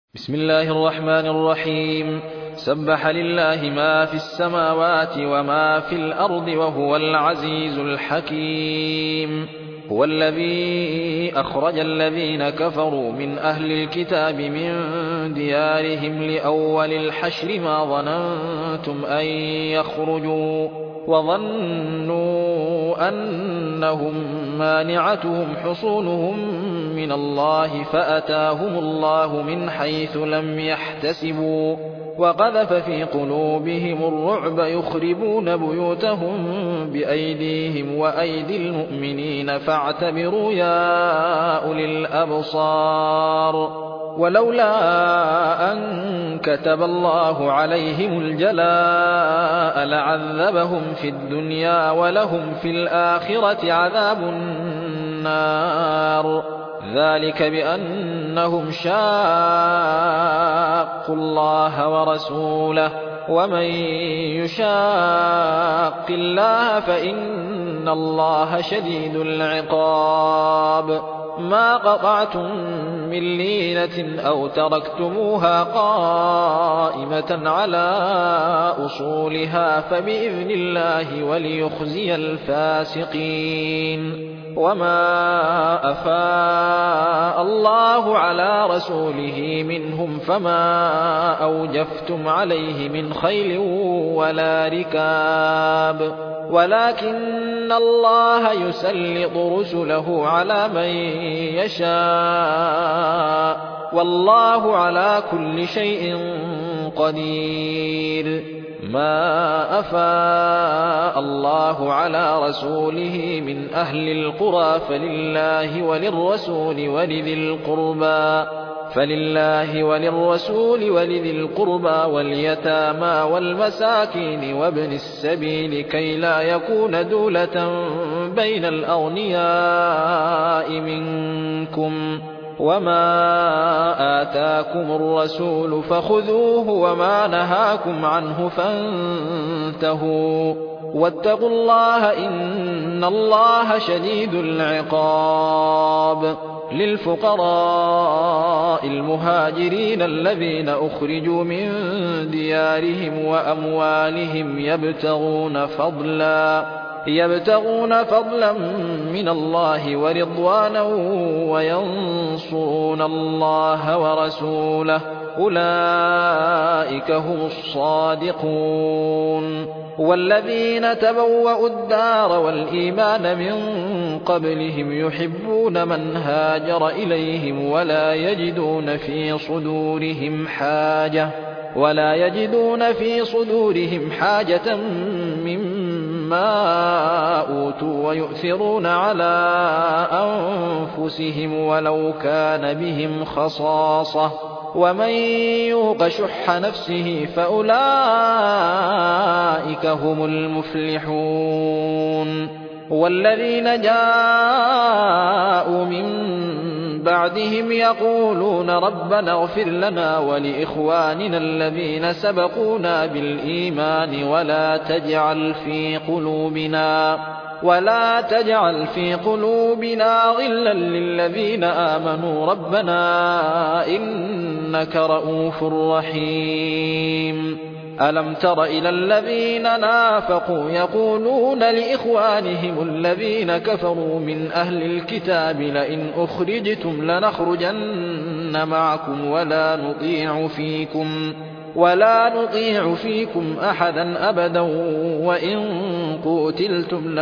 بسم الله الرحمن الرحيم. سبح لله ما في السماوات وما في الأرض وهو العزيز الحكيم. هو الذي أخرج الذين كفروا من أهل الكتاب من ديارهم لأول الحشر ما ظننتم أن يخرجوا وظنوا أنهم مانعتهم حصونهم من الله فأتاهم الله من حيث لم يحتسبوا وقذف في قلوبهم الرعب يخربون بيوتهم بأيديهم وأيدي المؤمنين فاعتبروا يا أولي الأبصار. ولولا أن كتب الله عليهم الجلاء لعذبهم في الدنيا ولهم في الآخرة عذاب النار. ذلك بأنهم شاقوا الله ورسوله ومن يشاق الله فإن الله شديد العقاب. ما قطعتم من لينة أو تركتموها قائمة على أصولها فبإذن الله وليخزي الفاسقين. وما أفاء الله على رسوله منهم فما أوجفتم عليه من خيل ولا ركاب ولكن الله يسلط رسله على من يشاء والله على كل شيء قدير. ما أفاء الله على رسوله من أهل القرى فلله وللرسول ولذي القربى واليتامى والمساكين وابن السبيل كي لا يكون دولة بين الأغنياء منكم. وما آتاكم الرسول فخذوه وما نهاكم عنه فانتهوا واتقوا الله إن الله شديد العقاب. للفقراء المهاجرين الذين أخرجوا من ديارهم وأموالهم يبتغون فضلا من الله ورضوانا وينصرون الله ورسوله أولئك هم الصادقون. والذين تبوأوا الدار والإيمان من قبلهم يحبون من هاجر إليهم ولا يجدون في صدورهم حاجة مما أوتوا ويؤثرون على أنفسهم ولو كان بهم خصاصة ومن يوق شح نفسه فأولئك هم المفلحون. والذين جاءوا من بعدهم يقولون ربنا اغفر لنا ولإخواننا الذين سبقونا بالإيمان ولا تجعل في قلوبنا غلا للذين آمنوا ربنا إنك رءوف رحيم. ألم تر إلى الذين نافقوا يقولون لإخوانهم الذين كفروا من أهل الكتاب لئن أخرجتم لنخرجن معكم ولا نطيع فيكم أحدا أبدا وإن قتلتم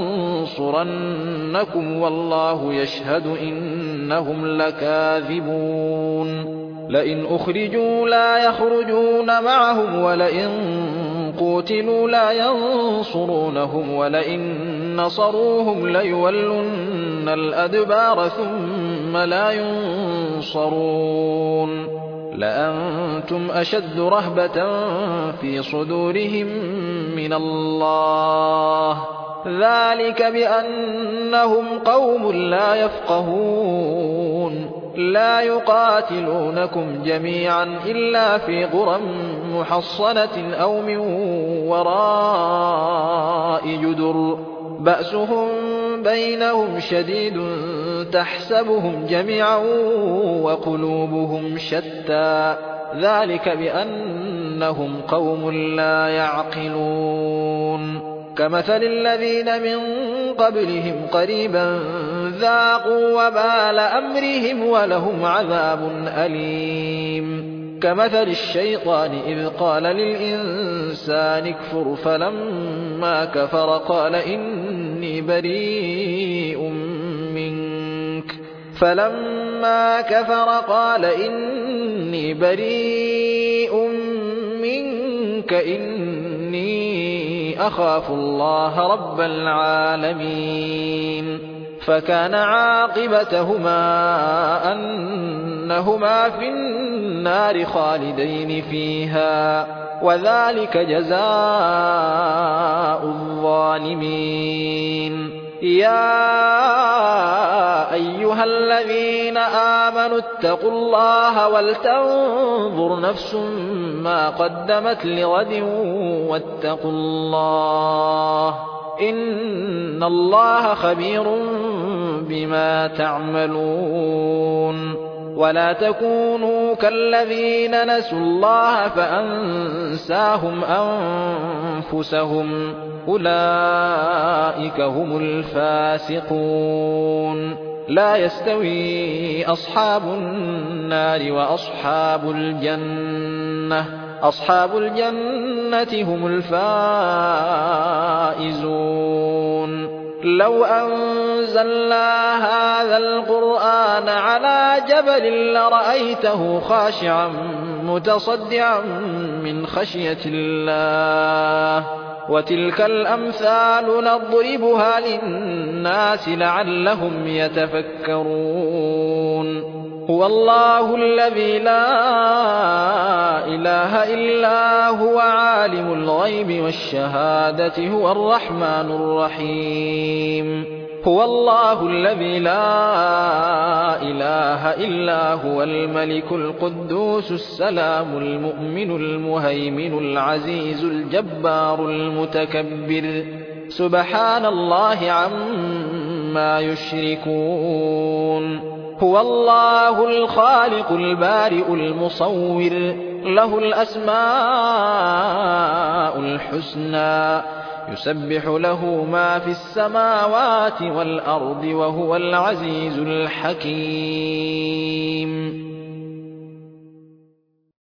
لننصرنكم والله يشهد إنهم لكاذبون. لئن أخرجوا لا يخرجون معهم ولئن قتلوا لا ينصرونهم ولئن نصروهم ليولن الأدبار ثم لا ينصرون. لأنتم أشد رهبة في صدورهم من الله ذلك بأنهم قوم لا يفقهون. لا يقاتلونكم جميعا إلا في قرى محصنة أو من وراء جدر بأسهم بينهم شديد تحسبهم جميعا وقلوبهم شتى ذلك بأنهم قوم لا يعقلون كمثل الذين من قبلهم قريبا ذاقوا وبال أمرهم ولهم عذاب أليم كمثل الشيطان إذ قال للإنسان اكفر فلما كفر قال إني بريء منك إني أخاف الله رب العالمين فكان عاقبتهما أنهما في النار خالدين فيها وذلك جزاء الظالمين يا أيها الذين آمنوا اتقوا الله ولتنظر نفس ما قدمت لغد واتقوا الله إن الله خبير بما تعملون ولا تكونوا كالذين نسوا الله فأنساهم أنفسهم أولئك هم الفاسقون لا يستوي أصحاب النار وأصحاب الجنة أصحاب الجنة هم الفائزون لو أنزلنا هذا القرآن على جبل لرأيته خاشعا متصدعا من خشية الله وتلك الأمثال نضربها للناس لعلهم يتفكرون هو الله الذي لا إله إلا هو عالم الغيب والشهادة هو الرحمن الرحيم هو الله الذي لا إله إلا هو الملك القدوس السلام المؤمن المهيمن العزيز الجبار المتكبر سبحان الله عما يشركون هو الله الخالق البارئ المصور له الأسماء الحسنى يسبح له ما في السماوات والأرض وهو العزيز الحكيم